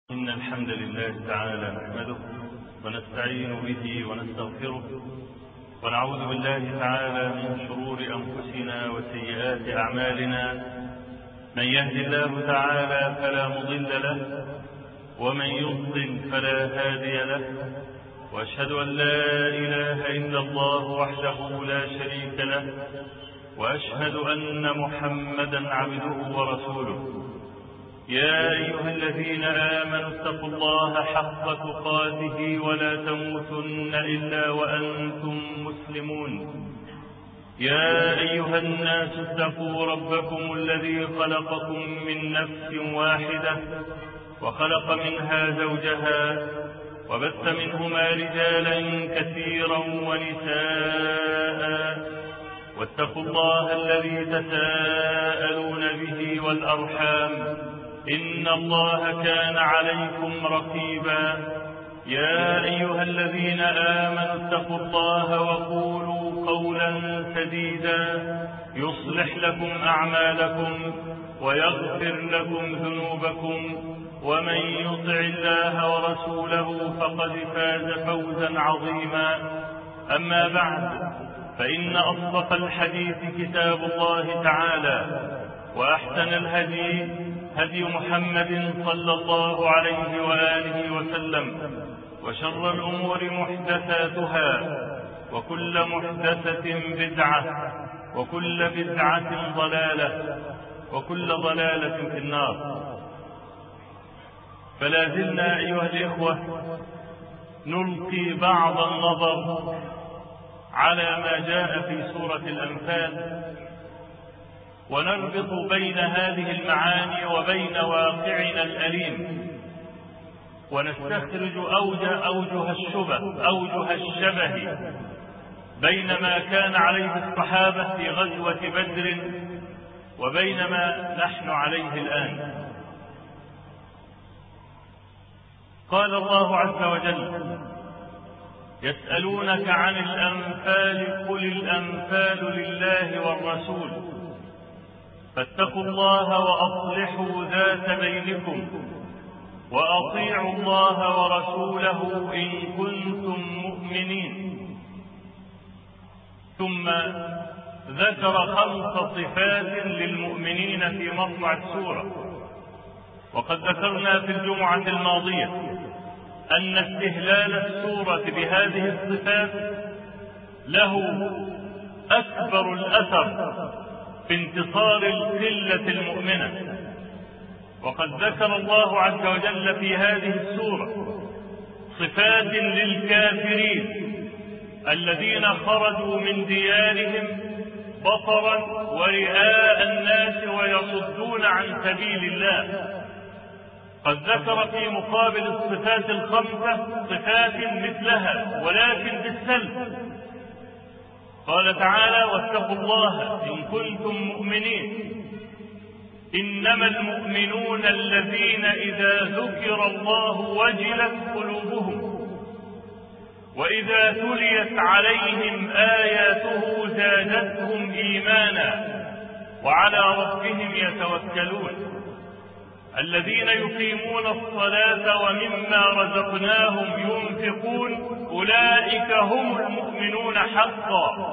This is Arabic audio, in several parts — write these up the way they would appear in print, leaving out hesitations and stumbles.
إن الحمد لله تعالى نحمده ونستعين به ونستغفره ونعوذ بالله تعالى من شرور أنفسنا وسيئات أعمالنا. من يهد الله تعالى فلا مضل له ومن يضلل فلا هادي له، وأشهد أن لا إله إلا الله وحده لا شريك له، وأشهد أن محمدا عبده ورسوله. يا أيها الذين آمنوا اتقوا الله حق تقاته ولا تموتن إلا وأنتم مسلمون. يا أيها الناس اتقوا ربكم الذي خلقكم من نفس واحدة وخلق منها زوجها وبث منهما رجالا كثيرا ونساء، واتقوا الله الذي تساءلون به والأرحام إن الله كان عليكم رقيبا. يا أيها الذين آمنوا اتقوا الله وقولوا قولا سديدا يصلح لكم أعمالكم ويغفر لكم ذنوبكم، ومن يطع الله ورسوله فقد فاز فوزا عظيما. أما بعد، فإن أصدق الحديث كتاب الله تعالى، وأحسن الهدي هدي محمد صلى الله عليه وآله وسلم، وشر الأمور محدثاتها، وكل محدثة بدعة، وكل بدعة ضلالة، وكل ضلالة في النار. فلا زلنا أيها الإخوة نلقي بعض النظر على ما جاء في سورة الأنفال، ونربط بين هذه المعاني وبين واقعنا الأليم، ونستخرج أوجه الشبه بين ما كان عليه الصحابة في غزوة بدر وبين ما نحن عليه الآن. قال الله عز وجل: يسألونك عن الأنفال قل الأنفال لله والرسول فاتقوا الله وأصلحوا ذات بينكم وأطيعوا الله ورسوله إن كنتم مؤمنين. ثم ذكر 5 صفات للمؤمنين في مطلع السورة. وقد ذكرنا في الجمعة الماضية أن استهلال السورة بهذه الصفات له أكبر الأثر في انتصار القلة المؤمنة. وقد ذكر الله عز وجل في هذه السورة صفات للكافرين الذين خرجوا من ديارهم بطرا ورئاء الناس ويصدون عن سبيل الله. قد ذكر في مقابل الصفات ال5 صفات مثلها ولكن بالسلب. قال تعالى: واتقوا الله إن كنتم مؤمنين، إنما المؤمنون الذين إذا ذكر الله وجلت قلوبهم وإذا تليت عليهم آياته زادتهم إيمانا وعلى ربهم يتوكلون، الذين يقيمون الصلاة ومما رزقناهم ينفقون أولئك هم المؤمنون حقا.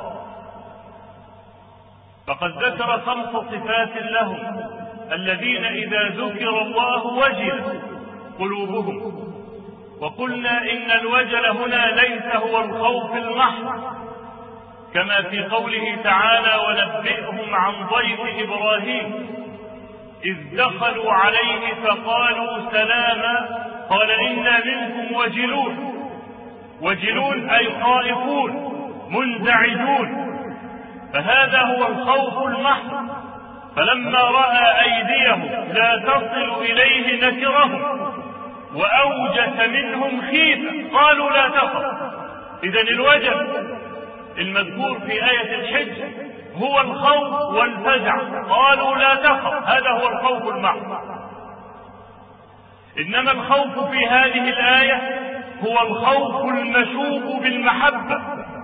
فقد ذكر 5 صفات لهم: الذين إذا ذكر الله وجلت قلوبهم. وقلنا إن الوجل هنا ليس هو الخوف المحض، كما في قوله تعالى: ونبئهم عن ضيف إبراهيم إذ دخلوا عليه فقالوا سلاما قال إنا منكم وجلون. وجلون أي خائفون منزعجون، فهذا هو الخوف المحض. فلما رأى أيديهم لا تصل إليه نكرهم وأوجس منهم خيفة قالوا لا تخف. إذن الوجل المذكور في آية الحج هو الخوف والفزع، قالوا لا تخف، هذا هو الخوف المحض. إنما الخوف في هذه الآية هو الخوف المشوب بالمحبة.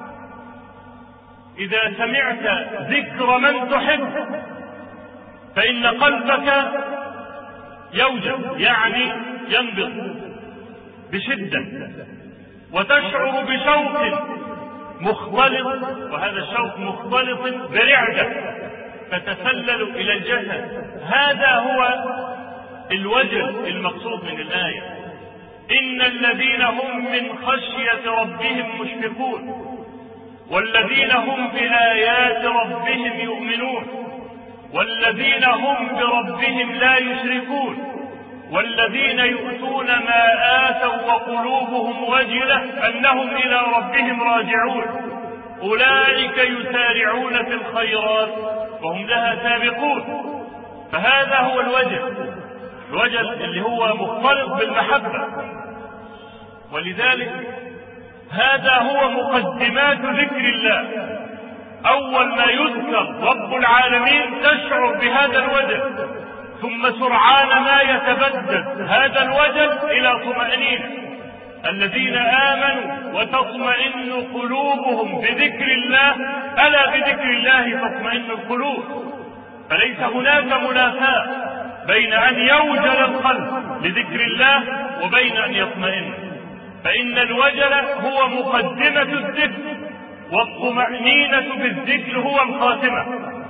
إذا سمعت ذكر من تحب فإن قلبك يوجل، يعني ينبض بشدة وتشعر بشوق مختلط، وهذا الشوق مختلط برعدة تتسلل إلى الجسد. هذا هو الوجل المقصود من الآية. إن الذين هم من خشية ربهم مشفقون والذين هم بآيات ربهم يؤمنون والذين هم بربهم لا يشركون والذين يؤتون ما آتوا وقلوبهم وجلة أنهم إلى ربهم راجعون أولئك يسارعون في الخيرات وهم لها سابقون. فهذا هو الوجل اللي هو مختلط بالمحبة. ولذلك هذا هو مقدمات ذكر الله. أول ما يذكر رب العالمين تشعر بهذا الوجل، ثم سرعان ما يتبدل هذا الوجل إلى طمأنينة. الذين آمنوا وتطمئن قلوبهم بذكر الله، ألا بذكر الله تطمئن القلوب. فليس هناك منافاة بين أن يوجل القلب لذكر الله وبين أن يطمئن، فإن الوجل هو مقدمة الذكر والطمأنينة بالذكر هو الخاتمة.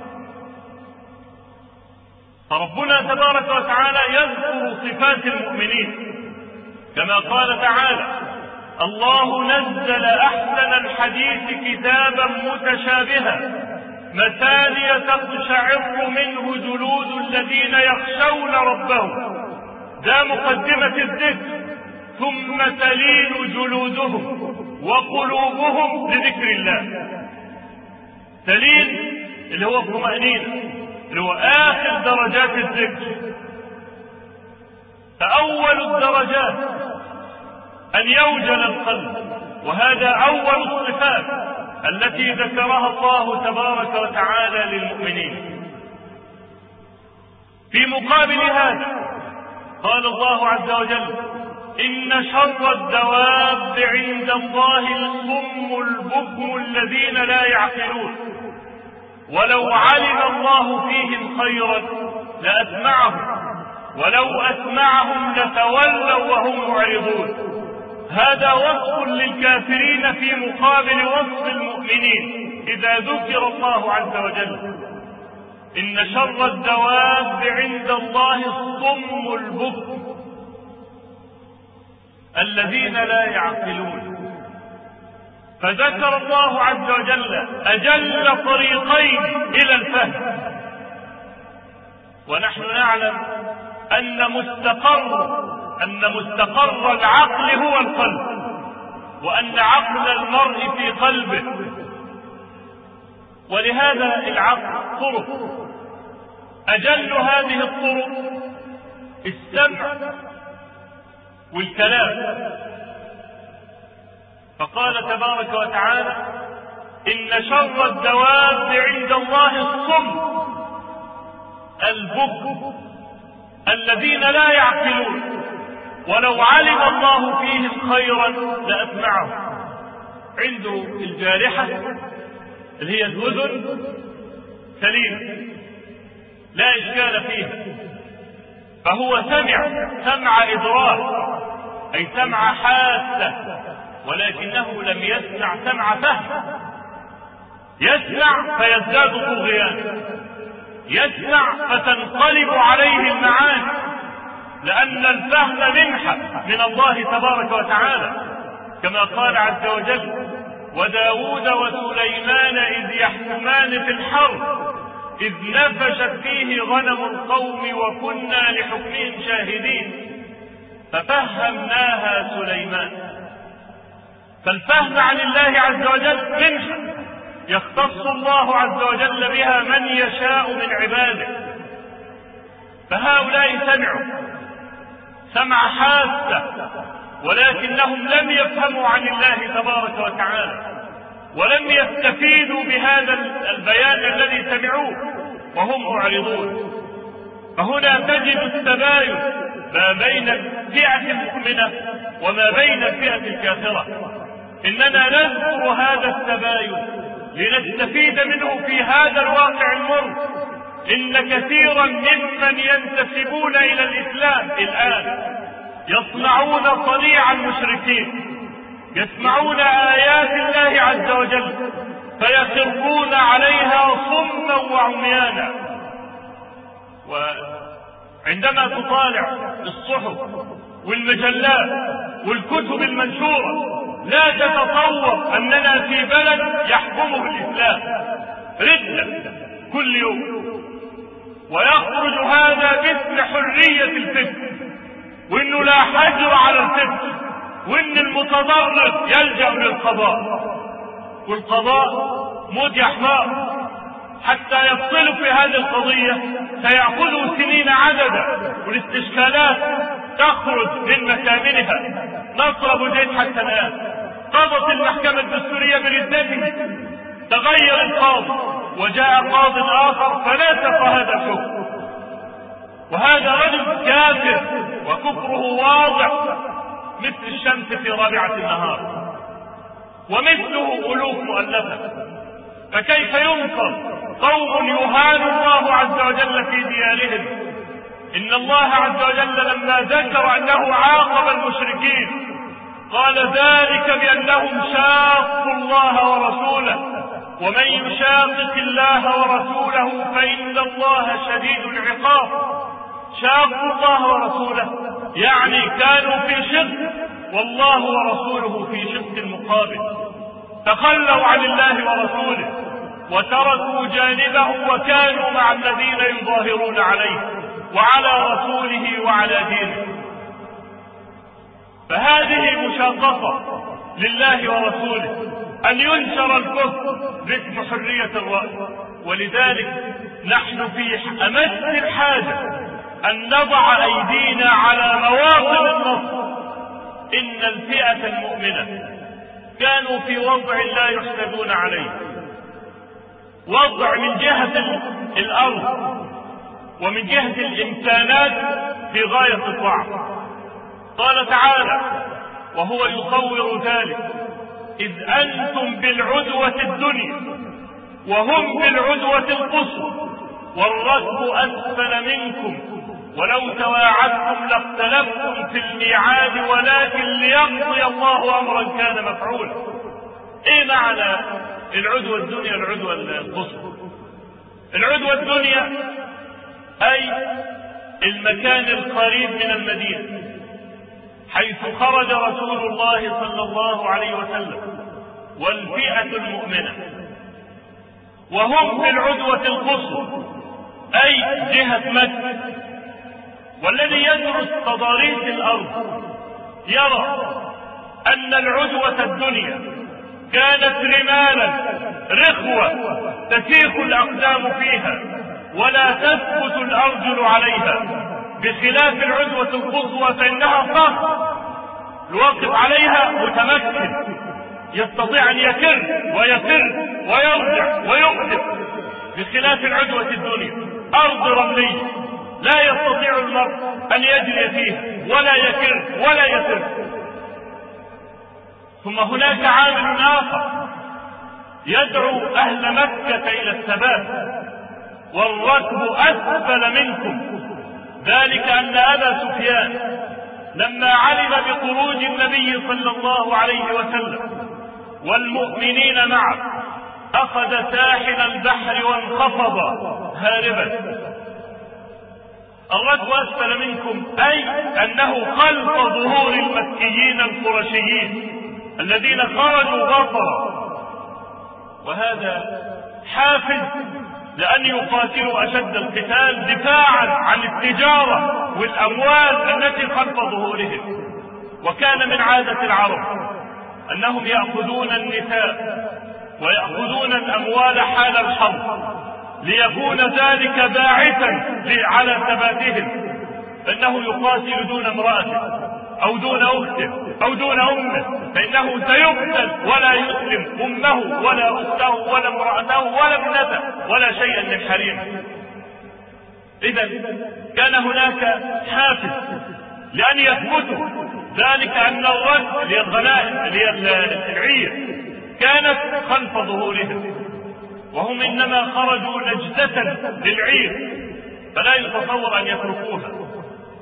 فربنا تبارك وتعالى يذكر صفات المؤمنين كما قال تعالى: الله نزل أحسن الحديث كتابا متشابها مثانية تقشعر منه جلود الذين يخشون ربهم. ده مقدمة الذكر. ثم تلين جلودهم وقلوبهم لذكر الله. تلين اللي هو الطمأنينة، اللي هو آخر درجات الذكر. فأول الدرجات أن يوجل القلب، وهذا أول الصفات التي ذكرها الله تبارك وتعالى للمؤمنين. في مقابل هذا قال الله عز وجل: إن شر الدواب عند الله الصم البكم الذين لا يعقلون ولو علم الله فيهم خيرا لأسمعهم ولو أسمعهم لتولوا وهم معرضون. هذا وصف للكافرين في مقابل وصف المؤمنين إذا ذكر الله عز وجل. إن شر الدواب عند الله الصم البكم الذين لا يعقلون. فذكر الله عز وجل أجل طريقين إلى الفهم. ونحن نعلم أن مستقر العقل هو القلب، وأن عقل المرء في قلبه. ولهذا العقل طرق، أجل هذه الطرق السمع والكلام. فقال تبارك وتعالى: إن شر الدواب عند الله الصم البكم الذين لا يعقلون ولو علم الله فيهم خيرا لأسمعهم. عنده الجارحة اللي هي الأذن سليم لا إشكال فيها، فهو سمع إدراك، أي سمع حاسة، ولكنه لم يسمع سمع فهم. يسمع فيزداد طغيانا، يسمع فتنقلب عليه المعاني، لأن الفهم منحة من الله تبارك وتعالى، كما قال عز وجل: وداود وسليمان إذ يحكمان في الحرث إذ نفشت فيه غنم القوم وكنا لحكمهم شاهدين ففهمناها سليمان. فالفهم عن الله عز وجل منحة يختص الله عز وجل بها من يشاء من عباده. فهؤلاء سمعوا سمع حاسة، ولكنهم لم يفهموا عن الله تبارك وتعالى، ولم يستفيدوا بهذا البيان الذي سمعوه وهم معرضون. فهنا تجد التباين ما بين الفئة المؤمنة وما بين الفئة الكافرة. إننا نذكر هذا التباين لنستفيد منه في هذا الواقع المر. إن كثيرا ممن ينتسبون إلى الإسلام الآن يصنعون صنيع المشركين، يسمعون آيات الله عز وجل فيخرون عليها صما وعميانا. وعندما تطالع الصحف والمجلات والكتب المنشورة لا تتصور أننا في بلد يحكمه الإسلام، ردة كل يوم، ويخرج هذا باسم حرية الفكر، وإنه لا حجر على الفكر، وإن المتضرر يلجأ للقضاء، والقضاء موت يا حمار. حتى يفصلوا في هذه القضية سيأخذوا سنين عددا، والاستشكالات تخرج من مكامنها. نصر أبو زيد حتى الآن قضت المحكمة الدستورية بردته، تغير القاضي وجاء قاض آخر فناسخ هذا الحكم، وهذا رجل كافر وكفره واضح مثل الشمس في رابعة النهار، ومثله ألوف مؤلفة. فكيف ينصر قوم يهان الله عز وجل في ديارهم؟ إن الله عز وجل لما ذكر أنه عاقب المشركين قال ذلك بأنهم شاقوا الله ورسوله، ومن يشاقق الله ورسوله فإن الله شديد العقاب. شاقوا الله ورسوله يعني كانوا في شق، والله ورسوله في شق مقابل، تخلوا عن الله ورسوله وتركوا جانبه وكانوا مع الذين يظاهرون عليه وعلى رسوله وعلى دينه. فهذه مشاققة لله ورسوله أن ينشر الكفر باسم حرية الرأي. ولذلك نحن في أمس الحاجة أن نضع أيدينا على مواطن النصر. إن الفئة المؤمنة كانوا في وضع لا يحسدون عليه، وضع من جهة الأرض ومن جهة الإمكانات في غاية الضعف. قال تعالى وهو يصور ذلك: إذ أنتم بالعدوة الدنيا وهم بالعدوة القصوى والركب أسفل منكم ولو تواعدتم لاختلفتم في الميعاد ولكن ليقضي الله أمرا كان مفعولا. إيه معنى العدوة الدنيا العدوة القصوى؟ العدوة الدنيا أي المكان القريب من المدينة حيث خرج رسول الله صلى الله عليه وسلم والفئة المؤمنة، وهم بالعدوة القصوى أي جهة مكة. والذي يدرس تضاريس الأرض يرى أن العدوة الدنيا كانت رمالا رخوة تسيخ الأقدام فيها ولا تثبت الأرجل عليها، بخلاف العدوة القصوى فإنها صخر الواقف عليها متمكن يستطيع أن يكر ويفر ويرجع ويقدم، بخلاف العدوة الدنيا أرض رملية لا يستطيع المرء أن يجري فيها ولا يكر ولا يفر. ثم هناك عامل آخر يدعو أهل مكة إلى الثبات: والركب أسفل منكم. ذلك أن أبا سفيان لما علم بخروج النبي صلى الله عليه وسلم والمؤمنين معه أخذ ساحل البحر وانخفض هاربا. الركب أسفل منكم أي أنه خلف ظهور المكيين القرشيين الذين خرجوا غفرا، وهذا حافز لأن يقاتلوا أشد القتال دفاعا عن التجارة والأموال التي خلف ظهورهم. وكان من عادة العرب أنهم يأخذون النساء ويأخذون الأموال حال الحرب ليكون ذلك باعثا على ثباتهم، فإنه يقاتل دون امرأته أو دون أخته أو دون أمه، فإنه سيقتل ولا يسلم أمه ولا أخته ولا امرأته ولا ابنته ولا شيئا من حريمه. إذا كان هناك حافز لأن يثبتوا، ذلك أن الركب للغنائم العير كانت خلف ظهورهم، وهم إنما خرجوا نجدة للعير فلا يتصور أن يتركوها.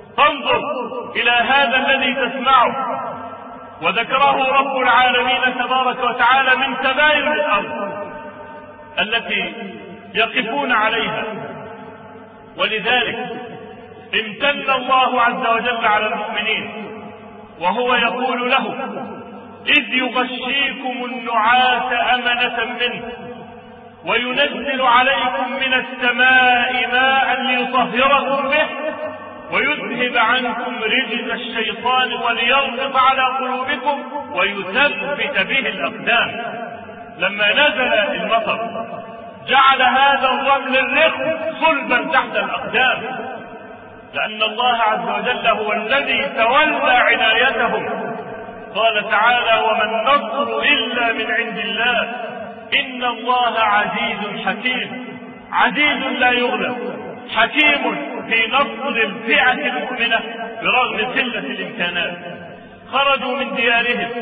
فانظر إلى هذا الذي تسمعه، وذكره رب العالمين تبارك وتعالى من سبائل الأرض التي يقفون عليها. ولذلك امتن الله عز وجل على المؤمنين وهو يقول له: إذ يغشيكم النعاس أمنة منه وينزل عليكم من السماء ماء ليطهركم به ويذهب عنكم رجز الشيطان وليربط على قلوبكم ويثبت به الأقدام. لما نزل المطر جعل هذا الرمل الرخو صلبا تحت الأقدام، لأن الله عز وجل هو الذي تولى عنايتهم. قال تعالى: وما النصر إلا من عند الله إن الله عزيز حكيم. عزيز لا يغلب، حكيم في نصر الفئة المؤمنة برغم قلة الإمكانات. خرجوا من ديارهم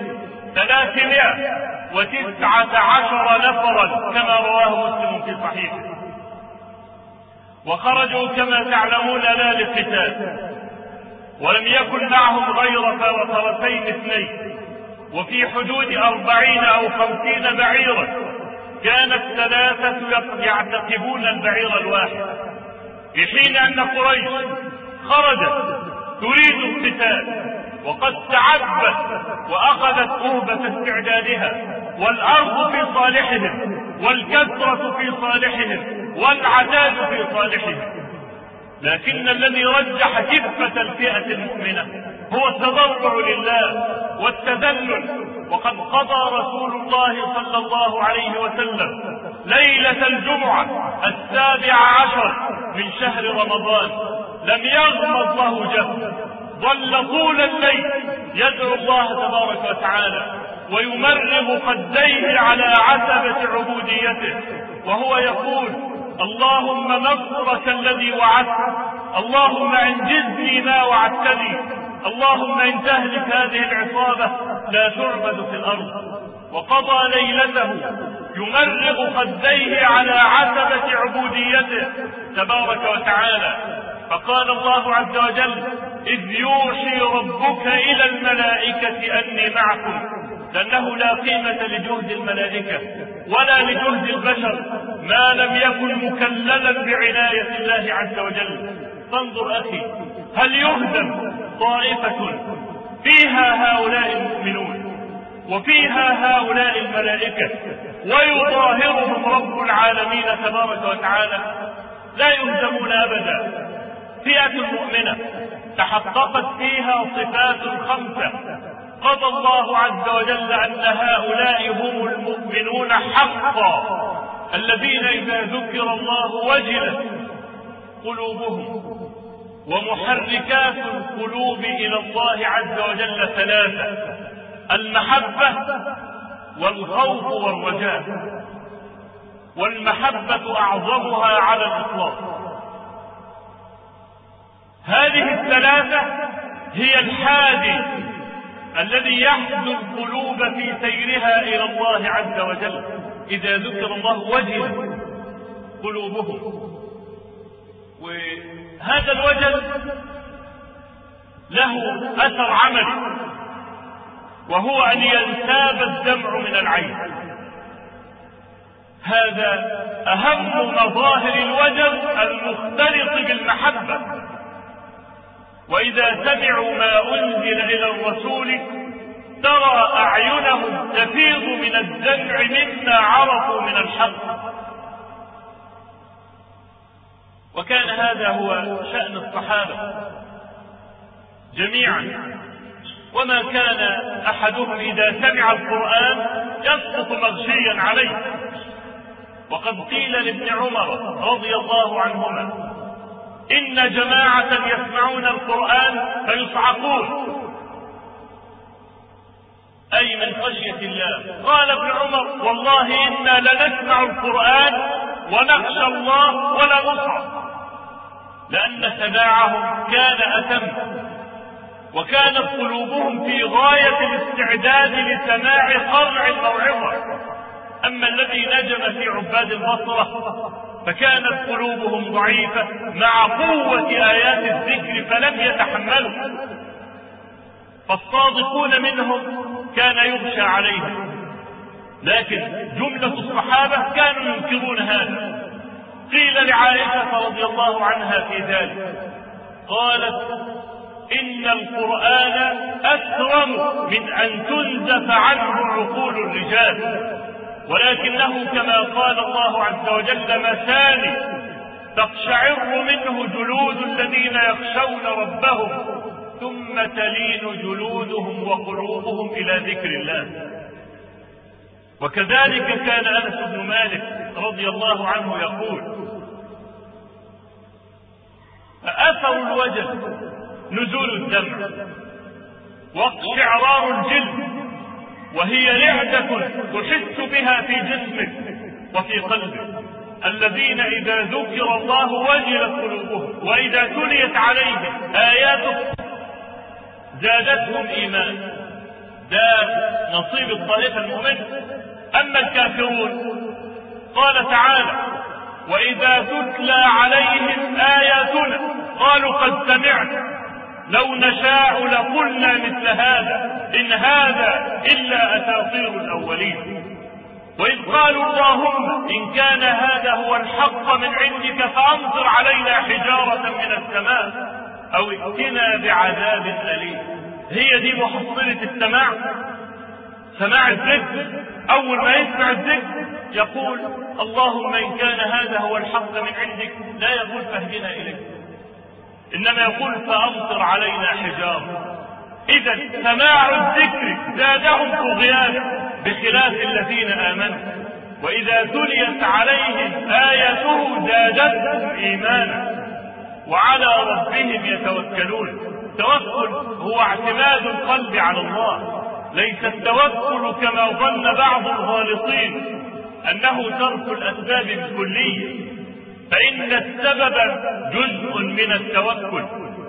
319 نفرا كما رواه مسلم في صحيحه، وخرجوا كما تعلمون لا للقتال، ولم يكن معهم غير فرسين اثنين، وفي حدود 40 أو 50 بعيرا. كان الثلاثة يعتقبون البعير الواحد، في حين أن قريش خرجت تريد القتال وقد تعبت وأخذت أهبة استعدادها، والأرض في صالحهم والكثرة في صالحهم والعتاد في صالحهم. لكن الذي رجح كفة الفئة المؤمنة هو التضرع لله والتذلل. وقد قضى رسول الله صلى الله عليه وسلم ليلة الجمعة 17 من شهر رمضان لم يغمض له جهد، ظل طول الليل يدعو الله تبارك وتعالى ويمرغ خديه على عتبة عبوديته، وهو يقول: اللهم نصرك الذي وعدت، اللهم انجزني ما وعدتني، اللهم ان تهلك هذه العصابة لا تعبد في الأرض. وقضى ليلته يمرغ خديه على عتبة عبوديته تبارك وتعالى. فقال الله عز وجل: إذ يوحي ربك إلى الملائكة أني معكم، لأنه لا قيمة لجهد الملائكة ولا لجهد البشر ما لم يكن مكللا بعناية الله عز وجل. فانظر أخي، هل يهدم طائفة فيها هؤلاء المؤمنون وفيها هؤلاء الملائكة ويظاهرهم رب العالمين تبارك وتعالى؟ لا يهزمون أبدا. فئة مؤمنة تحققت فيها صفات 5 قضى الله عز وجل أن هؤلاء هم المؤمنون حقا، الذين إذا ذكر الله وجلت قلوبهم. ومحركات القلوب إلى الله عز وجل 3: المحبة والخوف والرجاء، والمحبة أعظمها على الإطلاق. هذه 3 هي الحادي الذي يحدو القلوب في سيرها إلى الله عز وجل. إذا ذكر الله وجل قلوبهم. وهذا الوجل له أثر عملي، وهو أن ينساب الدمع من العين. هذا أهم مظاهر الوجل المختلط بالمحبة. وإذا سمعوا ما أنزل إلى الرسول ترى أعينهم تفيض من الدمع مما عرفوا من الحق. وكان هذا هو شأن الصحابة جميعا، وما كان أحدهم إذا سمع القرآن يسقط مغشيا عليه. وقد قيل لابن عمر رضي الله عنهما: إن جماعة يسمعون القرآن فيصعقون، أي من خشية الله. قال ابن عمر: والله إنا لنسمع القرآن ونخشى الله ولا نصعق، لأن سماعهم كان أتم، وكانت قلوبهم في غاية الاستعداد لسماع قرع الموعظة. أما الذي نجم في عباد البصرة فكانت قلوبهم ضعيفة مع قوة آيات الذكر فلم يتحملوا. فالصادقون منهم كان يغشى عليهم، لكن جملة الصحابة كانوا ينكرون هذا. قيل لعائشة رضي الله عنها في ذلك، قالت: إن القرآن أكرم من أن تنزف عنه عقول الرجال، ولكنه كما قال الله عز وجل: مثاني تقشعر منه جلود الذين يخشون ربهم ثم تلين جلودهم وقلوبهم إلى ذكر الله. وكذلك كان أنس بن مالك رضي الله عنه يقول: أثر الوجل نزول الدمع واقشعرار الجلد، وهي رعدة تحس بها في جسمك وفي قلبك. الذين إذا ذكر الله وجلت قلوبهم وإذا تليت عليهم آياته زادتهم إيمانا. ده نصيب الطائفة المؤمنة. أما الكافرون قال تعالى: وإذا تتلى عليهم آياتنا قالوا قد سمعنا لو نشاء لقلنا مثل هذا إن هذا إلا أساطير الأولين. وإذ قالوا: اللهم إن كان هذا هو الحق من عندك فأمطر علينا حجارة من السماء أو ائتنا بعذاب أليم. هي دي محصلة السماع، سماع الذكر. أول ما يسمع الذكر يقول: اللهم إن كان هذا هو الحق من عندك، لا يقول فاهدنا إليك، إنما يقول فأمطر علينا حجارة. إذا سماع الذكر زادهم طغيانا بخلاف الذين آمنوا، وإذا تليت عليهم آياته زادتهم إيمانا وعلى ربهم يتوكلون. التوكل هو اعتماد القلب على الله، ليس التوكل كما ظن بعض الغالطين أنه ترك الأسباب بالكلية، فإن السبب جزء من التوكل،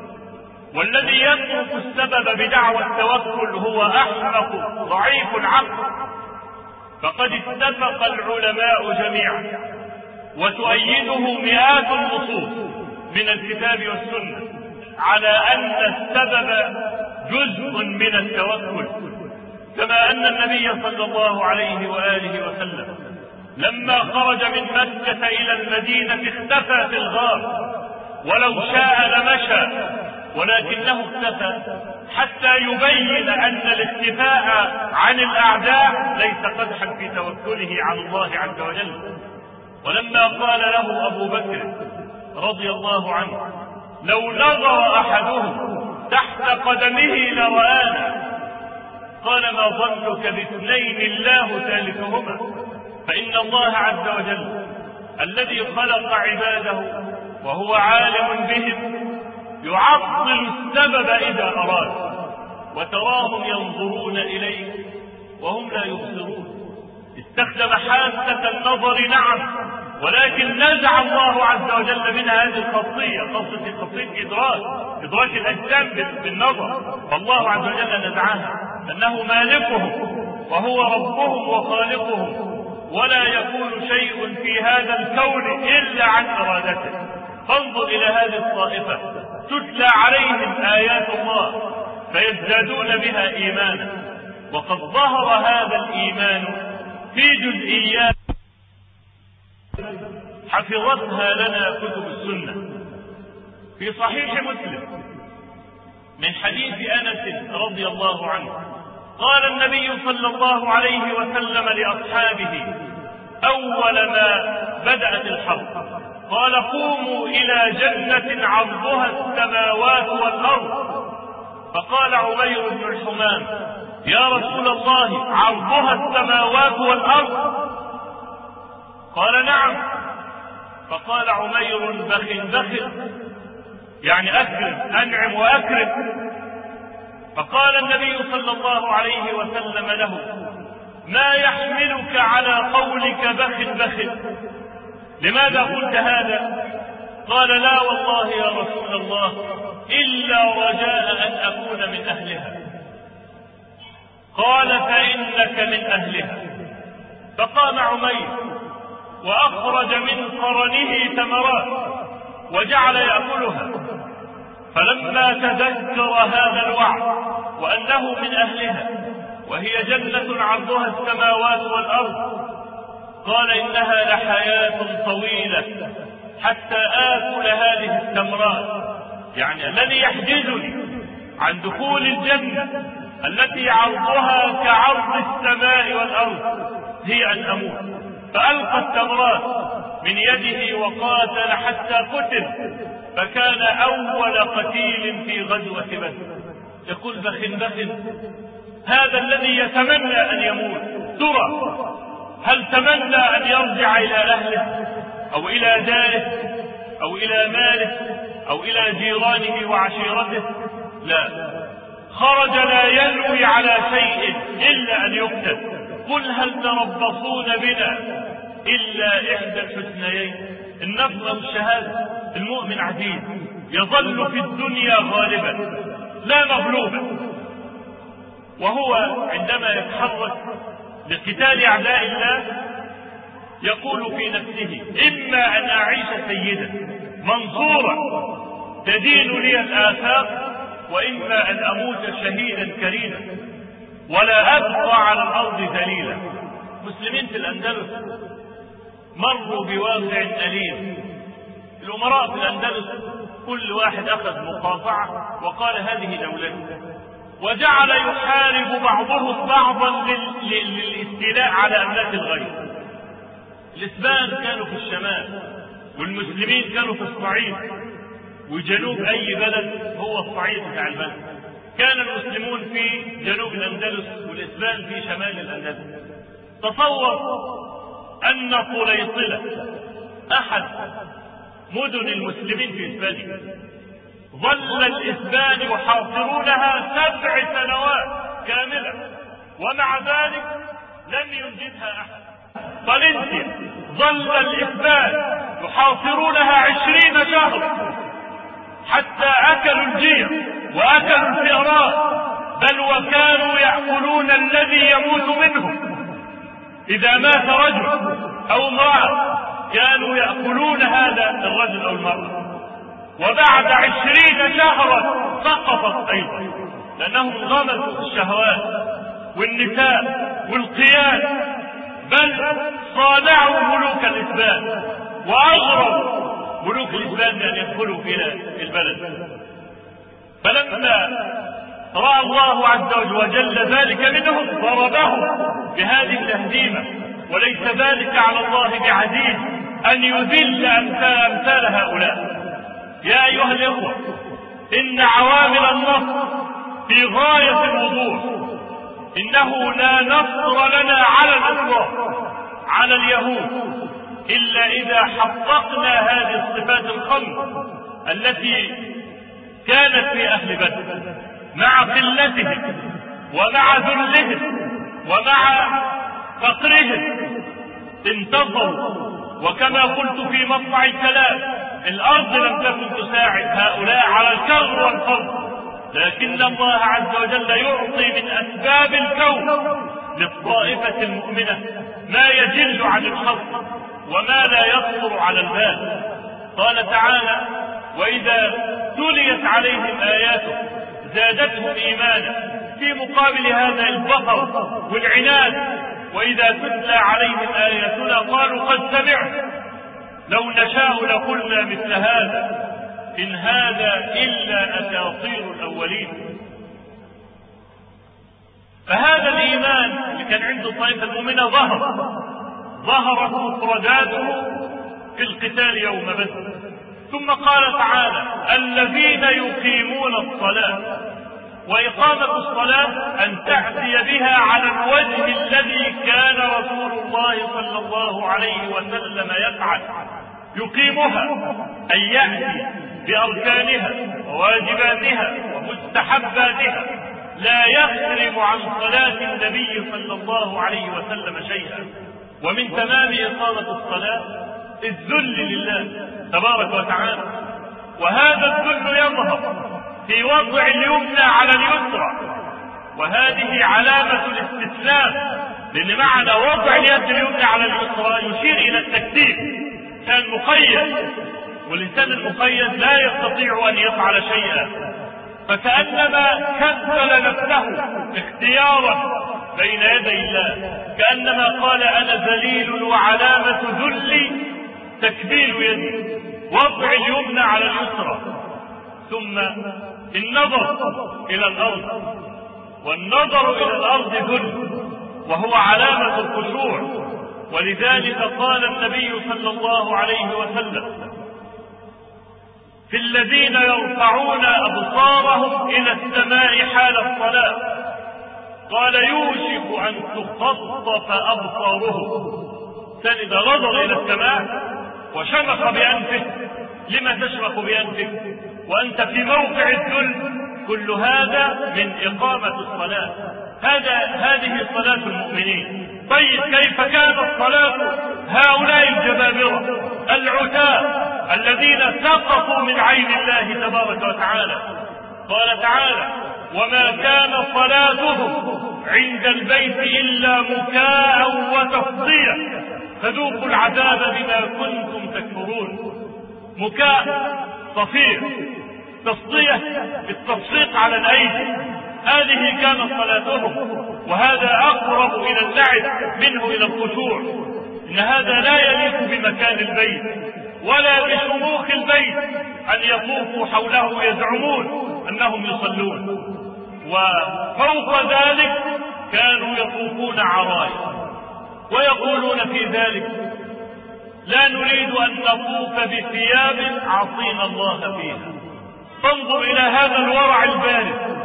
والذي يترك السبب بدعوى التوكل هو أحمق ضعيف العقل. فقد اتفق العلماء جميعا وتؤيده مئات النصوص من الكتاب والسنة على أن السبب جزء من التوكل، كما أن النبي صلى الله عليه وآله وسلم لما خرج من مكة إلى المدينة اختفى في الغار، ولو شاء لمشى، ولكنه اختفى حتى يبين أن الاختفاء عن الأعداء ليس قدحا في توكله على الله عز وجل. ولما قال له أبو بكر رضي الله عنه: لو نظر أحدهم تحت قدمه لرآنا، قال: ما ظنك باثنين الله ثالثهما؟ فإن الله عز وجل الذي خلق عباده وهو عالم بهم يعطل السبب إذا أراد، وتراهم ينظرون إليه وهم لا يبصرون. استخدم حاسة النظر نعم، ولكن نزع الله عز وجل منها هذه الخاصية، خاصية إدراك الأجسام بالنظر، فالله عز وجل نزعها، أنه مالكهم وهو ربهم وخالقهم، ولا يكون شيء في هذا الكون إلا عن إرادته. فانظر إلى هذه الطائفة تتلى عليهم آيات الله فيزدادون بها إيمانا، وقد ظهر هذا الإيمان في جزئيات حفظتها لنا كتب السنة. في صحيح مسلم من حديث أنس رضي الله عنه قال النبي صلى الله عليه وسلم لأصحابه أول ما بدأت الحرب: قال: قوموا إلى جنة عرضها السماوات والأرض. فقال عمير بن الحمام: يا رسول الله، عرضها السماوات والأرض؟ قال: نعم. فقال عمير: بخ يعني أكرم، أنعم وأكرم. فقال النبي صلى الله عليه وسلم له: ما يحملك على قولك بخ؟ لماذا قلت هذا؟ قال: لا والله يا رسول الله، إلا رجاء أن أكون من أهلها. قال: فإنك من أهلها. فقام عمير وأخرج من قرنه ثمرات وجعل يأكلها. فلما تذكر هذا الوعد وأنه من أهلها وهي جنة عرضها السماوات والأرض قال إنها لحياة طويلة حتى آكل هذه الثمرات، يعني الذي يحجزني عن دخول الجنة التي عرضها كعرض السماء والأرض هي أن أموت. فألقى التمرات من يده وقاتل حتى قتل، فكان أول قتيل في غزوة بدر. يقول بخ هذا الذي يتمنى أن يموت، ترى هل تمنى أن يرجع إلى أهله أو إلى داره أو إلى ماله أو إلى جيرانه وعشيرته؟ لا، خرج لا ينوي على شيء إلا أن يقتل. قل هل تربصون بنا إلا إحدى الحسنيين، النصر والشهادة. المؤمن عزيز يظل في الدنيا غالبا لا مغلوبا، وهو عندما يتحرك لقتال أعداء الله يقول في نفسه إما أن أعيش سيدا منصورا تدين لي الآفاق، وإما أن أموت شهيدا كريما ولا أبقى على الأرض ذليلا. مسلمين في الأندلس مروا بواقع أليم. الأمراء في الأندلس كل واحد أخذ مقاطعة وقال هذه دولتي، وجعل يحارب بعضهم بعضا للاستيلاء على أملاك الغير. الإسبان كانوا في الشمال والمسلمين كانوا في الصعيد، وجنوب أي بلد هو الصعيد بتاع البلد. كان المسلمون في جنوب الأندلس والإسبان في شمال الأندلس. تصور أن طليطلة أحد مدن المسلمين في إسبانيا ظل الإسبان يحاصرونها 7 سنوات كاملة، ومع ذلك لم ينجدها أحد. فالنسيا ظل الإسبان يحاصرونها 20 شهرا حتى أكلوا الجير وأكلوا الفئران، بل وكانوا يأكلون الذي يموت منهم. إذا مات رجل أو امرأة كانوا يأكلون هذا الرجل أو المرأة، وبعد 20 شهرا سقطت أيضا، لأنهم غمسوا في الشهوات والنساء والقياد، بل صانعوا ملوك الإسبان وأغروا ملوك الإسبان بأن يدخلوا إلى البلد. فلما رأى الله عز وجل ذلك منهم ضربهم بهذه التهزيمة، وليس ذلك على الله بعزيز أن يذل أمثال هؤلاء. يا أيها الإخوة، إن عوامل النصر في غاية الوضوح. إنه لا نصر لنا على الإطلاق على اليهود إلا إذا حققنا هذه الصفات الخمس التي كانت في أهل بدر، مع قلتهم ومع ذلهم ومع فقرهم انتصروا. وكما قلت في مطلع الكلام، الأرض لم تكن تساعد هؤلاء على الكر والفر، لكن الله عز وجل يعطي من أسباب الكون للطائفة المؤمنة ما يجل عن الخلق وما لا يخطر على البال. قال تعالى: وإذا تليت عليهم آياته زادتهم إيمانا، في مقابل هذا البطر والعناد. وإذا تتلى عليهم آياتنا قالوا قد سمعت لو نشاء لقلنا مثل هذا إن هذا إلا أساطير الأولين. فهذا الإيمان اللي كان عند الطائفة المؤمنة ظهرت مفرداته في القتال يوم بدر. ثم قال تعالى: الذين يقيمون الصلاة. وإقامة الصلاة أن تأتي بها على الوجه الذي كان رسول الله صلى الله عليه وسلم يفعل، يقيمها أن يأتي بأركانها وواجباتها ومستحباتها، لا يخرم عن صلاة النبي صلى الله عليه وسلم شيئا. ومن تمام إقامة الصلاة الذل لله تبارك وتعالى، وهذا الذل يظهر في وضع اليمنى على اليسرى، وهذه علامة الاستسلام لأن معنى وضع اليد اليمنى على اليسرى يشير إلى التكتيف، كان مقيد، والإنسان المقيد لا يستطيع أن يفعل شيئا، فكأنما كفل نفسه اختيارا بين يدي الله، كأنما قال أنا ذليل وعلامة ذلي تكبيل يدي، وضع اليمنى على اليسرى، ثم النظر إلى الأرض، والنظر إلى الأرض ذل، وهو علامة الخشوع. ولذلك قال النبي صلى الله عليه وسلم في الذين يرفعون أبصارهم إلى السماء حال الصلاة، قال يوشك أن تخطف أبصارهم. سند نظر إلى السماء وشمخ بأنفه. لما تشمخ بأنفك وأنت في موقع الذل؟ كل هذا من إقامة الصلاة. هذه صلاة المؤمنين. طيب كيف كانت صلاة هؤلاء الجبابرة العتاة الذين سقطوا من عين الله تبارك وتعالى؟ قال تعالى وما كان صلاتهم عند البيت إلا مكاء وتصدية فذوقوا العذاب بما كنتم تكفرون. مكاء صفير، تصدية التصفيق على الأيدي، هذه كانت صلاتهم، وهذا أقرب إلى اللعب منه إلى الخشوع. إن هذا لا يليق بمكان البيت ولا بشموخ البيت أن يطوفوا حوله يزعمون أنهم يصلون، وفوق ذلك كانوا يطوفون عرايا ويقولون في ذلك لا نريد أن نطوف بثياب عصينا الله فيها. فانظر إلى هذا الورع البارد،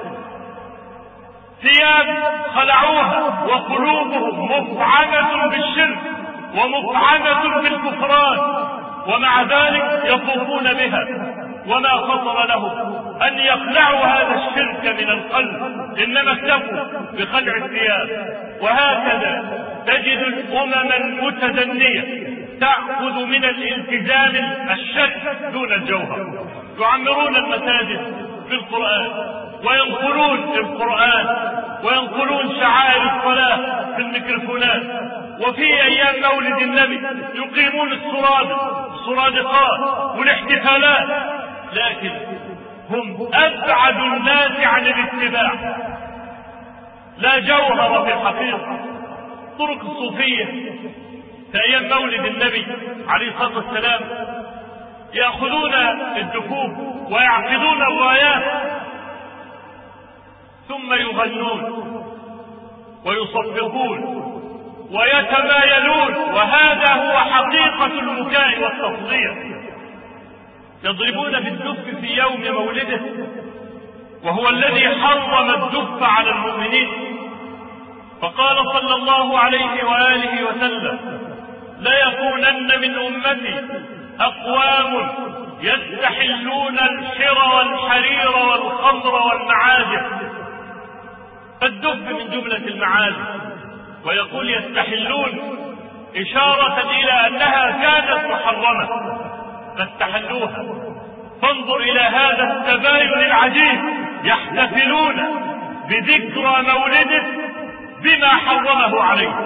ثياب خلعوها وقلوبهم مفعمة بالشرك ومفعمة بالكفران، ومع ذلك يطوفون بها، وما خطر لهم أن يخلعوا هذا الشرك من القلب، إنما اكتفوا بخلع الثياب. وهكذا تجد الأمم المتدنية تأخذ من الالتزام الشك دون الجوهر، يعمرون المساجد بالقرآن وينقلون القرآن وينقلون شعائر الصلاة في الميكروفونات، وفي أيام مولد النبي يقيمون السرادقات والاحتفالات، لكن هم أبعد الناس عن الاتباع، لا جوهر في الحقيقة. طرق الصوفية في أيام مولد النبي عليه الصلاة والسلام يأخذون الدفوف ويعقدون الرايات ثم يغنون ويصفقون ويتمايلون، وهذا هو حقيقة المكاء والتصديق. يضربون بالدف في يوم مولده، وهو الذي حرم الدف على المؤمنين. فقال صلى الله عليه وآله وسلم لا يكونن من أمتي أقوام يستحلون الحر والحرير والخمر والمعازف. فالدف من جملة المعازف، ويقول يستحلون إشارة إلى أنها كانت محرمة فاستحلوها. فانظر إلى هذا التباين العجيب، يحتفلون بذكرى مولده بما حرمه عليه،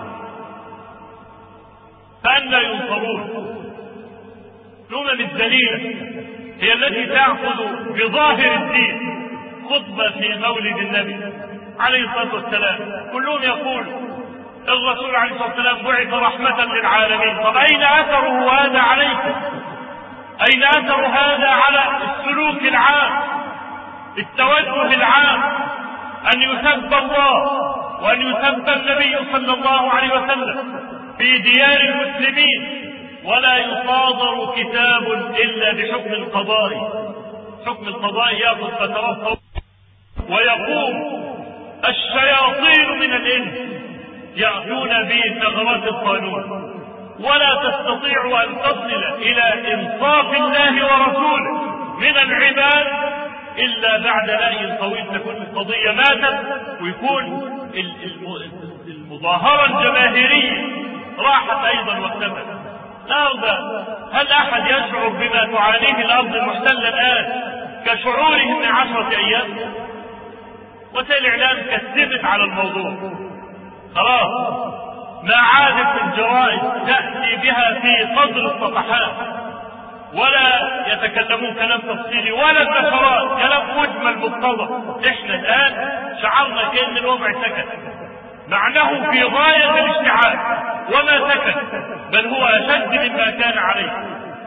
فأنا ينصرون؟ الأمم الذليلة هي التي تأخذ بظاهر الدين خطبة في مولد النبي عليه الصلاة والسلام، كلهم يقول الرسول عليه الصلاة والسلام بعث رحمة للعالمين. طب أين أثره هذا عليكم؟ أين أثر هذا على السلوك العام، التوجه العام، أن يسب الله وأن يسب النبي صلى الله عليه وسلم في ديار المسلمين، ولا يصادر كتاب إلا بحكم القضاء. حكم القضاء يأخذ فترة، ويقوم الشياطين من الإنس يأتون بثغرات القانون، ولا تستطيع أن تصل إلى إنصاف الله ورسوله من العباد إلا بعد نهي طويل، تكون القضية ماتت ويكون المظاهرة الجماهيرية راحت أيضا واختفت. هل أحد يشعر بما تعانيه الأرض المحتلة الآن كشعوره من 10 أيام؟ وسائل الإعلام كذبت على الموضوع، خلاص ما عادت الجرائد تأتي بها في صدر الصفحات، ولا يتكلمون كلام تفصيلي ولا النشرات كلام مجمل مقتضى. احنا الآن شعرنا كأن الوضع سكت، معناه في غاية الاشتعال، وما سكت بل هو أشد مما كان عليه،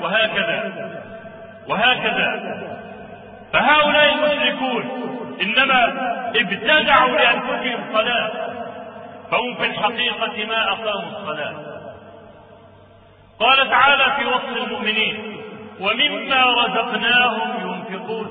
وهكذا. فهؤلاء المشركون إنما ابتدعوا لأنفسهم صلاة، فهم في الحقيقة ما أقاموا الصلاة. قال تعالى في وصف المؤمنين: ومما رزقناهم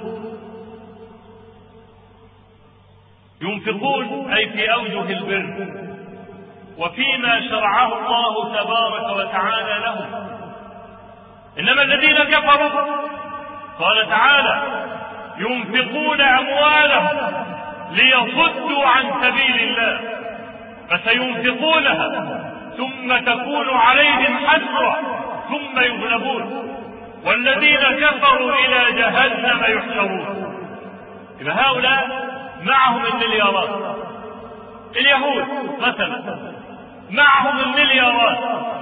ينفقون أي في أوجه البر وفيما شرعه الله تبارك وتعالى لهم. إنما الذين كفروا قال تعالى: ينفقون أموالهم ليصدوا عن سبيل الله فسينفقونها ثم تكون عليهم حسرة ثم يغلبون والذين كفروا إلى جهنم يحشرون. إذا هؤلاء معهم المليارات، اليهود مثلا معهم المليارات،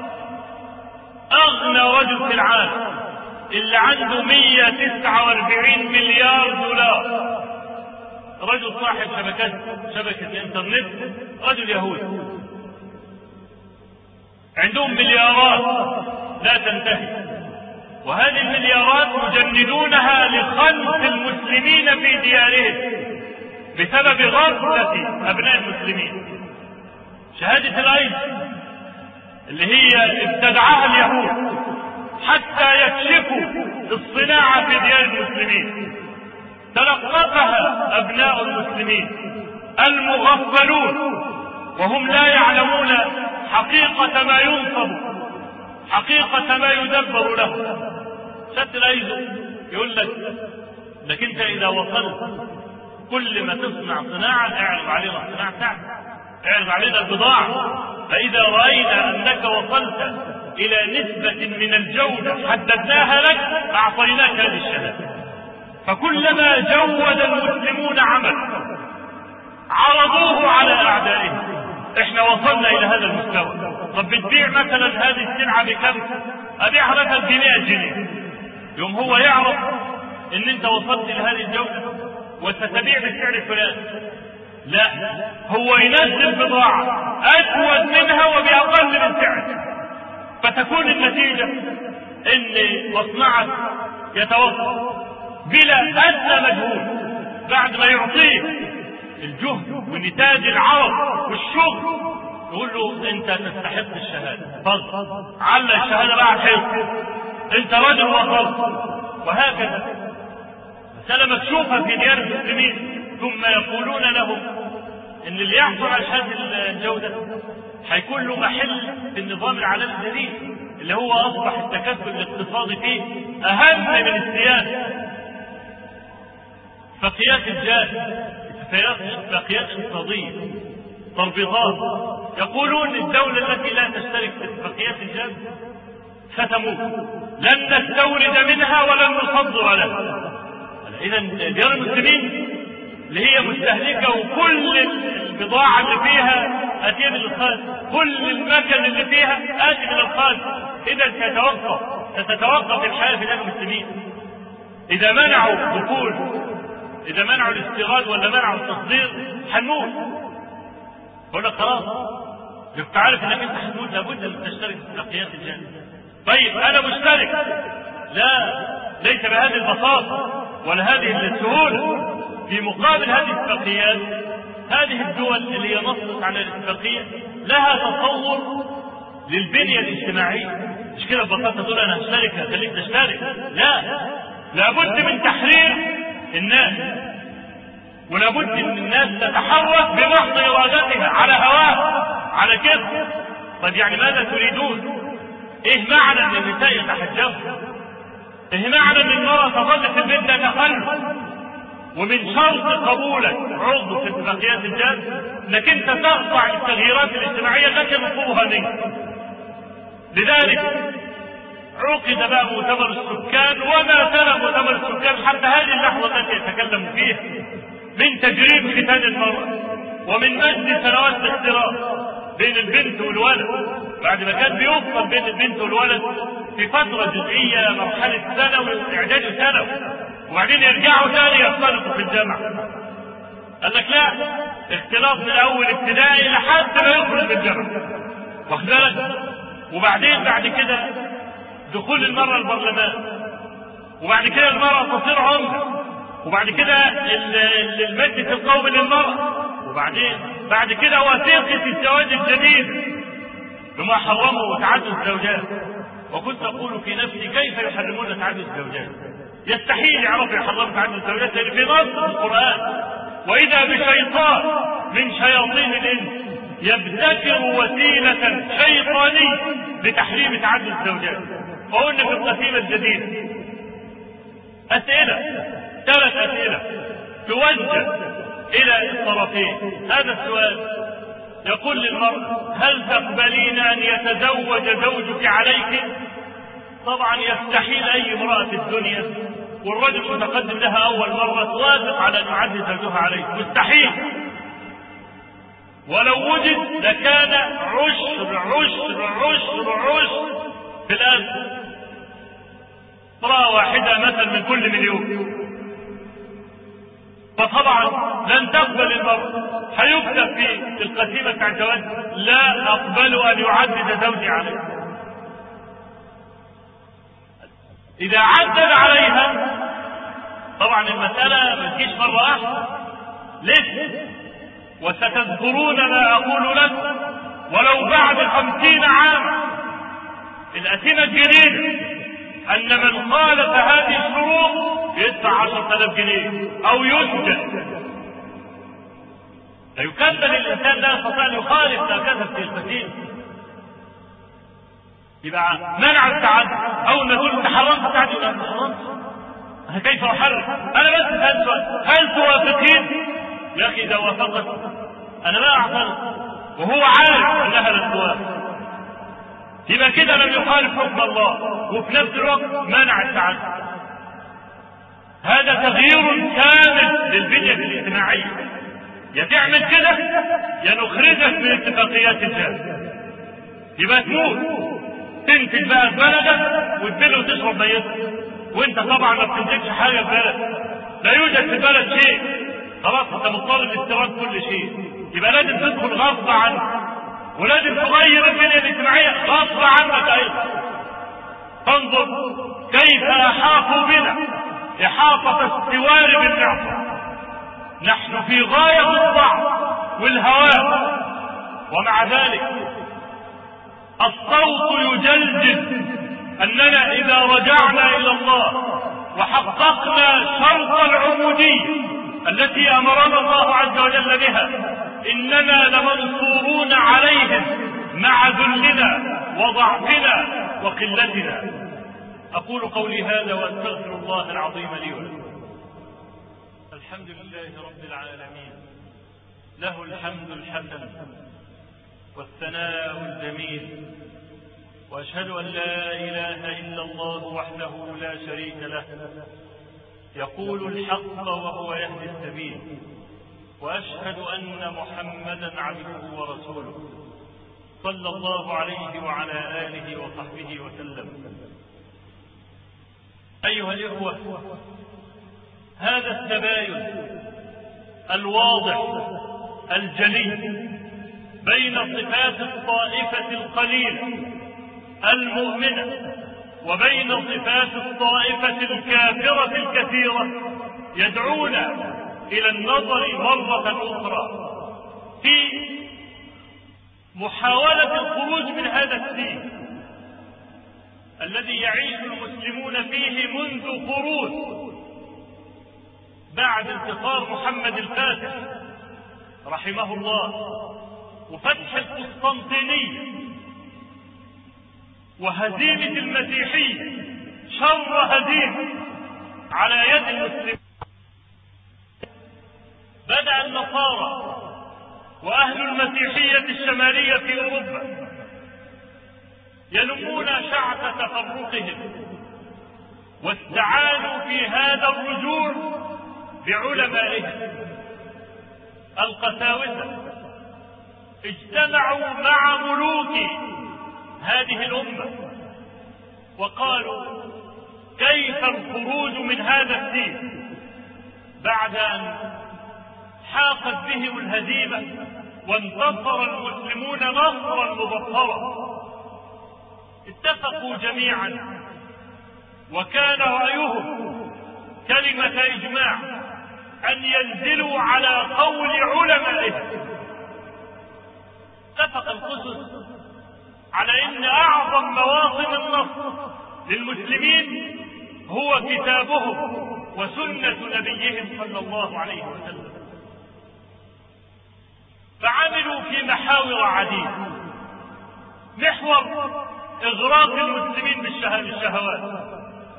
أغنى رجل في العالم اللي عنده 149 مليار دولار، رجل صاحب شبكة الانترنت، رجل يهودي، عندهم مليارات لا تنتهي، وهذه المليارات يجندونها لخنق المسلمين في ديارهم بسبب غفلة أبناء المسلمين. شهادة العيد اللي هي ابتدعها اليهود حتى يكشفوا الصناعة في ديار المسلمين، تلقفها أبناء المسلمين المغفلون وهم لا يعلمون حقيقة ما ينصب، حقيقة ما يدبر له. شهادة العيد يقول لك انت اذا وصلت كل ما تصنع صناعة اعرض علينا الصناعة بتاعتك، اعرض علينا البضاعة، فإذا رأينا أنك وصلت إلى نسبة من الجودة حددناها لك أعطيناك هذه الشهادة. فكلما جود المسلمون عمل عرضوه على أعدائهم. احنا وصلنا إلى هذا المستوى. طب بتبيع مثلا هذه السلعة بكم؟ أبيعها مثلا ب100 جنيه. يوم هو يعرف ان انت وصلت إلى هذه الجودة وستبيع بالسعر الفلاني، لا، هو ينزل بضاعة أسود منها وبأقل من سعر، فتكون النتيجة ان مصنعك يتوقف بلا أدنى مجهود بعد ما يعطيه الجهد ونتاج العرض والشغل، يقول له انت تستحق الشهادة، فضل على الشهادة بقى حلو، انت رجل وصلت. وهكذا مسألة مكشوفة في ديار المسلمين، ثم يقولون لهم ان اللي يحصل على هذه الجودة هيكون له محل في النظام العالمي الجديد اللي هو اصبح التكتل الاقتصادي فيه اهم من السياسة. اتفاقيات الجاد، اتفاقيات اقتصادية، تربيطات، يقولون الدولة التي لا تشترك في اتفاقيات الجاد ستموت، لن نستورد منها ولن نصدر لها. اذا ديار المسلمين اللي هي مستهلكة وكل البضاعة اللي فيها اتيه من الخارج، كل المكن اللي فيها اتي من الخارج، اذا ستتوقف الحياة في ديار المسلمين. اذا منعوا الدخول، اذا منعوا الاستيراد ولا منعوا التصدير هنموت. بقول لك خلاص، انت عارف انك انت هتموت، لابد ان تشترك في اتفاقيات الجنة. طيب انا مشترك، لا، ليس بهذه البساطة ولا هذه السهولة. في مقابل هذه الاتفاقيات، هذه الدول اللي هي نصت على الاتفاقية لها تصور للبنية الاجتماعية، مش كده ببساطة تقول انا هشترك هخليك تشترك، لا، لابد من تحرير الناس، ولابد ان الناس تتحرك بمحض ارادتها على هواها على كيف. طيب يعني ماذا تريدون؟ ايه معنى ان النساء يتحجبن؟ ايه معنى ان المرأة تظل في البيت لا تخلف؟ ومن شرط قبولك عضو في اتفاقيات الجاد انك انت تخضع للتغييرات الاجتماعية التي نطلبها منك. لذلك عقد بقى مؤتمر السكان، وما تلا مؤتمر السكان حتى هذه اللحظة التي يتكلم فيها من تجريم ختان المرأة ومن مجد سنوات الاحتراق بين البنت والولد، بعد ما كان بيفصل بين البنت والولد في فترة جزئية، مرحلة ثانوي إعدادي ثانوي، وبعدين يرجعوا ثاني يختلطوا في الجامعة. قال لك لا، اختلاط من أول ابتدائي لحد ما يخرج من الجامعة، واخد بالك؟ وبعدين بعد كده دخول المرأة البرلمان، وبعد كده المرأة تصير عمدة، وبعد كده المجلس القومي للمرأة، وبعدين بعد كده وثيقة الزواج الجديد بما حرموا تعدد الزوجات. وكنت أقول في نفسي كيف يحرمون تعدد الزوجات؟ يستحيل يعرفوا يحرموا تعدد الزوجات، لأن في نص القرآن وإذا بشيطان من شياطين الإنس يبتكر وسيلة شيطانية لتحريم تعدد الزوجات. وقلنا في القسيمة الجديدة أسئلة، 3 أسئلة توجه إلى الطرفين. هذا السؤال يقول للمرأة: هل تقبلين أن يتزوج زوجك عليك؟ طبعا يستحيل أي امرأة في الدنيا والرجل متقدم لها أول مرة توافق على أن يعدد زوجها عليه، مستحيل. ولو وجد لكان عشر عشر عشر عشر في الألف، امرأة واحدة مثلا من كل مليون. فطبعا لن تقبل المرأة، هيكتب في القسيمة بتاع الزواج: لا أقبل أن يعدد زوجي عليه. إذا عدد عليها طبعا المسألة ما تجيش مرة واحدة، لسه وستذكرون ما أقول لك ولو بعد 50 عاما. الأسئلة الجديدة أن من خالف هذه الشروط يدفع 10,000 جنيه أو يسجن. لا يكمل الإنسان لا يستطيع أن يخالف ما كتب في القسيمة. يبقى منع التعدد. أول ما تقول تحرمت تعدد، لا تحرمت، كيف أحرم؟ أنا بس أسأل سؤال: هل توافقين؟ يا أخي إذا وافقت أنا لا أعترض، وهو عارف أنها لن توافق، يبقى كده لم يخالف حكم الله، وفي نفس الوقت منع التعدد. هذا تغيير كامل للبنية الاجتماعية. يا تعمل كده يا نخرجك من اتفاقيات الجهاد، يبقى تموت تنتج بقى في بلدك وتبل وتشرب ميتك، وانت طبعا ما بتنتجش حاجه في بلد، لا يوجد في البلد شيء، خلاص انت مضطر لاستيراد كل شيء. يبقى لازم تدخل غصب عنك، ولازم تغير البنية الاجتماعية غصب عنك أيضا. تنظر كيف أحاطوا بنا إحاطة السوار بالمعصية، نحن في غاية الضعف والهوان، ومع ذلك الصوت يجلجل أننا إذا رجعنا إلى الله وحققنا شرط العبودية التي أمرنا الله عز وجل بها إننا لمنصورون عليهم مع ذلنا وضعفنا وقلتنا. أقول قولي هذا وأستغفر الله العظيم لي ولكم. الحمد لله رب العالمين، له الحمد الحسن والثناء الجميل، وأشهد أن لا إله إلا الله وحده لا شريك له، يقول الحق وهو يهدي السبيل، وأشهد أن محمدا عبده ورسوله صلى الله عليه وعلى آله وصحبه وسلم. أيها الإخوة، هذا التباين الواضح الجلي بين صفات الطائفة القليلة المؤمنة وبين صفات الطائفة الكافرة الكثيرة يدعونا إلى النظر مرة أخرى في محاولة الخروج من هذا السين الذي يعيش المسلمون فيه منذ قرون بعد انتصار محمد الفاتح رحمه الله وفتح القسطنطينية وهزيمة المسيحية شر هزيمة على يد المسلمين. بدأ النصارى وأهل المسيحية الشمالية في أوروبا يلمون شعث تفرقهم، واستعانوا في هذا الرجوع بعلمائهم القساوسة اجتمعوا مع ملوك هذه الأمة وقالوا كيف الخروج من هذا الدين بعد أن حاقت بهم الهزيمة وانتصر المسلمون نصرا مبصرا. اتفقوا جميعا وكان رأيهم كلمة إجماع أن ينزلوا على قول علمائهم. اتفق القسس على أن أعظم مواطن النصر للمسلمين هو كتابهم وسنة نبيهم صلى الله عليه وسلم، فعملوا في محاور عديدة. محور إغراق المسلمين بالشهوات،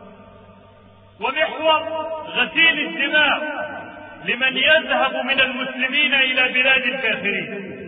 ومحور غسيل الدماء لمن يذهب من المسلمين إلى بلاد الكافرين،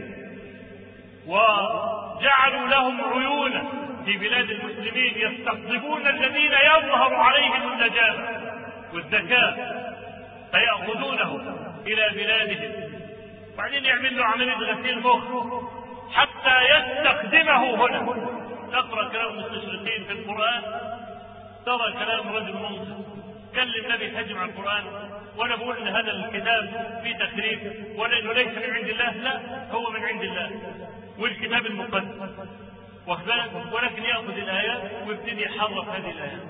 وجعلوا لهم عيونا في بلاد المسلمين يستقطبون الذين يظهر عليهم النجابة والذكاء فيأخذونه إلى بلادهم، وبعدين يعمل له عملية غسيل مخ حتى يستخدمه هنا. تقرأ كلام المستشرقين في القرآن ترى كلام رجل منصف كلم النبي تهجم على القرآن، ولا بقول ان هذا الكتاب فيه تخريف ولا انه ليس من عند الله، لا هو من عند الله والكتاب المقدس، ولكن يأخذ الآيات ويبتدي يحرف هذه الآيات.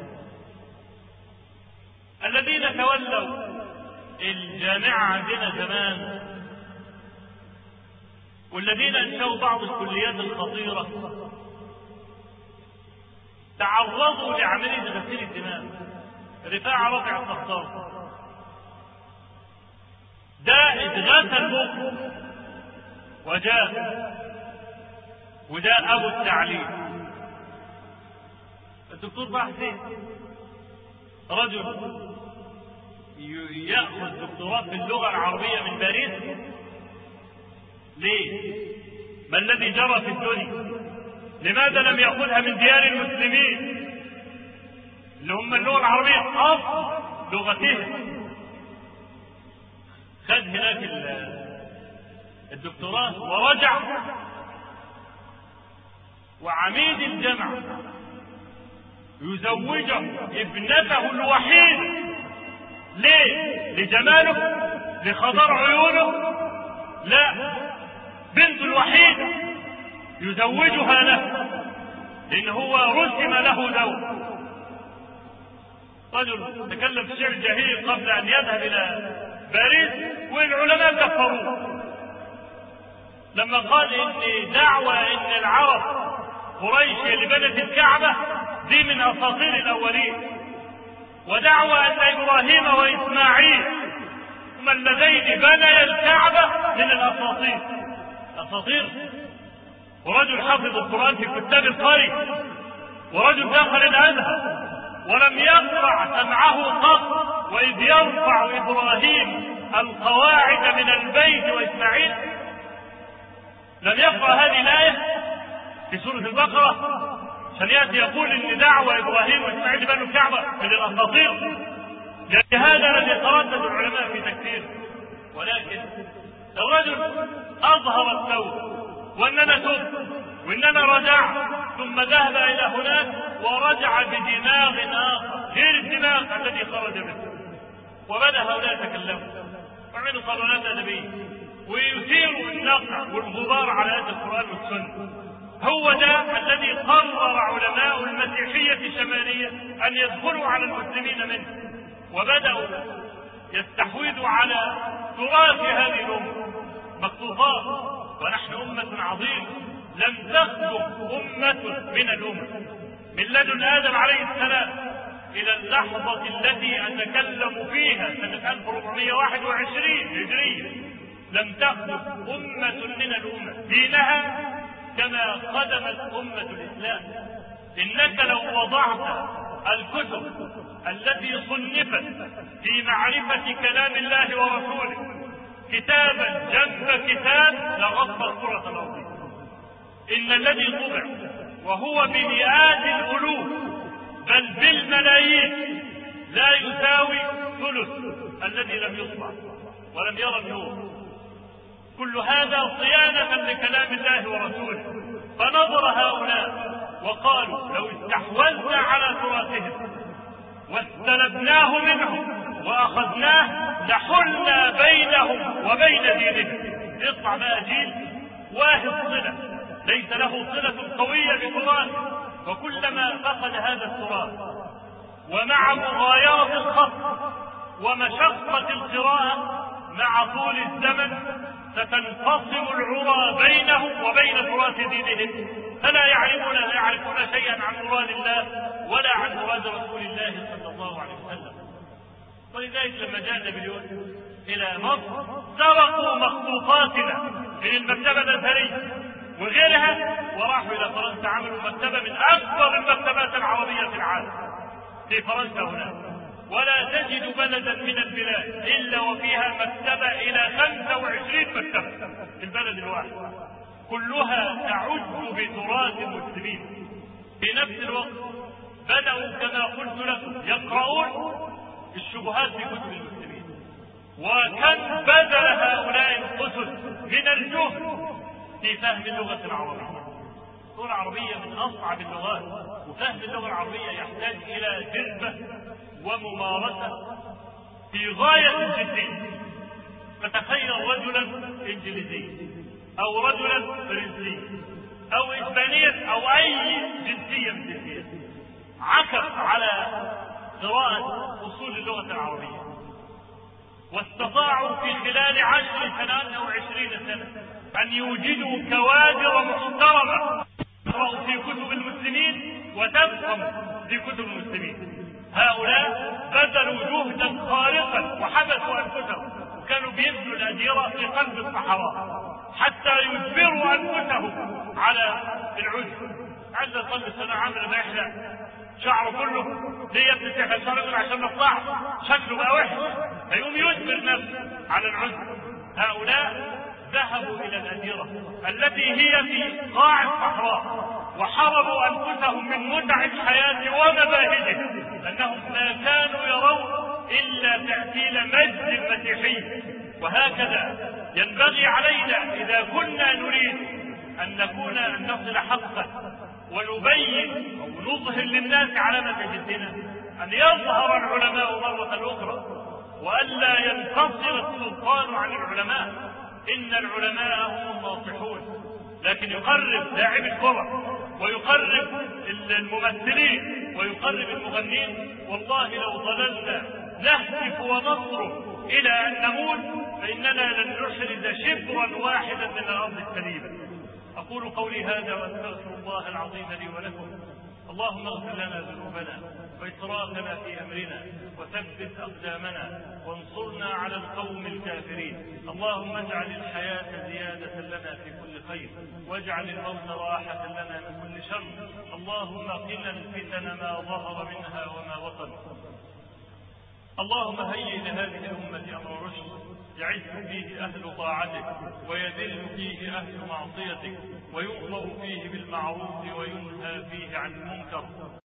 الذين تولوا الجامعة عندنا زمان والذين انشأوا بعض الكليات الخطيرة تعرضوا لعملية غسيل الدماء. رفاعة رافع الصخار ده اتغسل مخه وده أبو التعليم الدكتور بحثي، رجل يأخذ دكتوراه في اللغة العربية من باريس. ليه؟ ما الذي جرى في الدنيا؟ لماذا لم يأخذها من ديار المسلمين اللي هم اللغة العربية أصل لغتهم؟ خد هناك الدكتوراه ورجع، وعميد الجامعة يزوجه ابنته الوحيد. ليه؟ لجماله؟ لخضر عيونه؟ لا، بنته الوحيدة يزوجها له لأن هو رسم له دور. رجل تكلم في الشعر الجاهلي قبل أن يذهب إلى باريس والعلماء كفروه لما قال إن دعوة إن العرب قريش اللي بنت الكعبة دي من أساطير الأولين، ودعوة أن إبراهيم وإسماعيل هما اللذين بنيا الكعبة من الأساطير. أساطير، ورجل حافظ القرآن في كتاب القري، ورجل دخل الأزهر ولم يقطع سمعه قط، وإذ يرفع إبراهيم القواعد من البيت وإسماعيل لم يقرأ هذه الآية في سورة البقرة عشان يأتي يقول إن دعوة إبراهيم وإسماعيل بنوا الكعبة من الأساطير. لهذا الذي تردد العلماء في تكفيره، ولكن الرجل أظهر التوبة وأننا تبت وإننا رجعت، ثم ذهب إلى هناك ورجع بدماغ آخر غير الدماغ الذي خرج منه، وبدأ هؤلاء يتكلموا وعملوا صالونات أدبية ويثيروا النقع والغبار على هذا القرآن والسنة. هو ده الذي قرر علماء المسيحية الشمالية أن يدخلوا على المسلمين منه، وبدأوا يستحوذوا على تراث هذه الأمة مخطوطات. ونحن أمة عظيمة لم تخلق أمة من الأمم من لدن آدم عليه السلام إلى اللحظة التي أتكلم فيها سنة 1421 هجرية، لم تخلق أمة من الأمم دينها كما قدمت أمة الإسلام. إنك لو وضعت الكتب التي صنفت في معرفة كلام الله ورسوله كتابا جنب كتاب لغطى الكرة الأرضية. إن الذي طبع وهو بمئات الألوف بل بالملايين لا يساوي ثلث الذي لم يطبع ولم يرى النور. كل هذا صيانة لكلام الله وقالوا لو استحوذنا على تراثهم واستلبناه منهم وأخذناه لحلنا بينهم وبين دينهم. يطلع بقى جيل واهب صلة ليس له صلة قوية بتراثه، وكلما فقد هذا التراث ومع مغايرة الخط ومشقة القراءة مع طول الزمن ستنفصل العرى بينهم وبين تراث دينهم، فلا يعرفون شيئا عن مراد الله ولا عن مراد رسول الله صلى الله عليه وسلم. ولذلك لما جاء نابليون إلى مصر سرقوا مخطوطاتنا من المكتبة الأزهرية وغيرها وراحوا إلى فرنسا، عملوا مكتبة من أكبر المكتبات العربية في العالم في فرنسا هناك، ولا تجد بلدا من البلاد إلا وفيها مكتبة إلى 25 مكتبة في البلد الواحد، كلها تعد بتراث المسلمين. في نفس الوقت بدأوا كما قلت لكم يقرؤون الشبهات في كتب المسلمين، وكم بذل هؤلاء القسس من الجهد في فهم اللغة العربية. اللغة العربية من أصعب اللغات، وفهم اللغة العربية يحتاج إلى جربة وممارسة في غاية الجدية. فتخيل رجلا إنجليزي أو رجلا فرنسي أو إسبانيا أو أي جنسية من الجنسيات عكف على قراءة أصول اللغة العربية، واستطاعوا في خلال 10 سنوات أو 20 سنة أن يوجدوا كوادر محترمة تقرأ في كتب المسلمين وتفهم في كتب المسلمين. هؤلاء بذلوا جهدا خارقا وحبسوا أنفسهم، وكانوا بيبذلوا الأديرة في قلب الصحراء حتى يجبروا أنفسهم على العزل. عند قلب السنة عامل ما يحلق شعره كله ليه يبتسح الشرق عشان نطلع شكله بقى وحش، فيقوم يجبر نفسه على العزل. هؤلاء ذهبوا إلى الأديرة التي هي في قاع الصحراء وحرموا أنفسهم من متع الحياة ومباهجها، لأنهم ما كانوا يرون إلا تأثيل مجد المسيحي. وهكذا ينبغي علينا إذا كنا نريد أن نصل حقا ونبين أو نظهر للناس علامة جدنا، أن يظهر العلماء مرة أخرى وألا ينفصل السلطان عن العلماء. إن العلماء هم الناصحون، لكن يقرب لاعب الكرة ويقرب الممثلين ويقرب المغنين. والله لو ظللنا نهتف ونصرخ إلى أن نموت فإننا لن نحرز شبرا واحدا من الأرض السليمة. أقول قولي هذا وأستغفر الله العظيم لي ولكم. اللهم اغفر لنا ذنوبنا وإسرافنا في أمرنا وثبت أقدامنا وانصرنا على القوم الكافرين. اللهم اجعل الحياة زيادة لنا في كل خير واجعل الموت راحة لنا من كل شر. اللهم قنا الفتن ما ظهر منها وما بطن. اللهم هيئ لهذه الأمة أمر رشد يعز فيه أهل طاعتك ويذل فيه أهل معصيتك ويؤمر فيه بالمعروف وينهى فيه عن المنكر.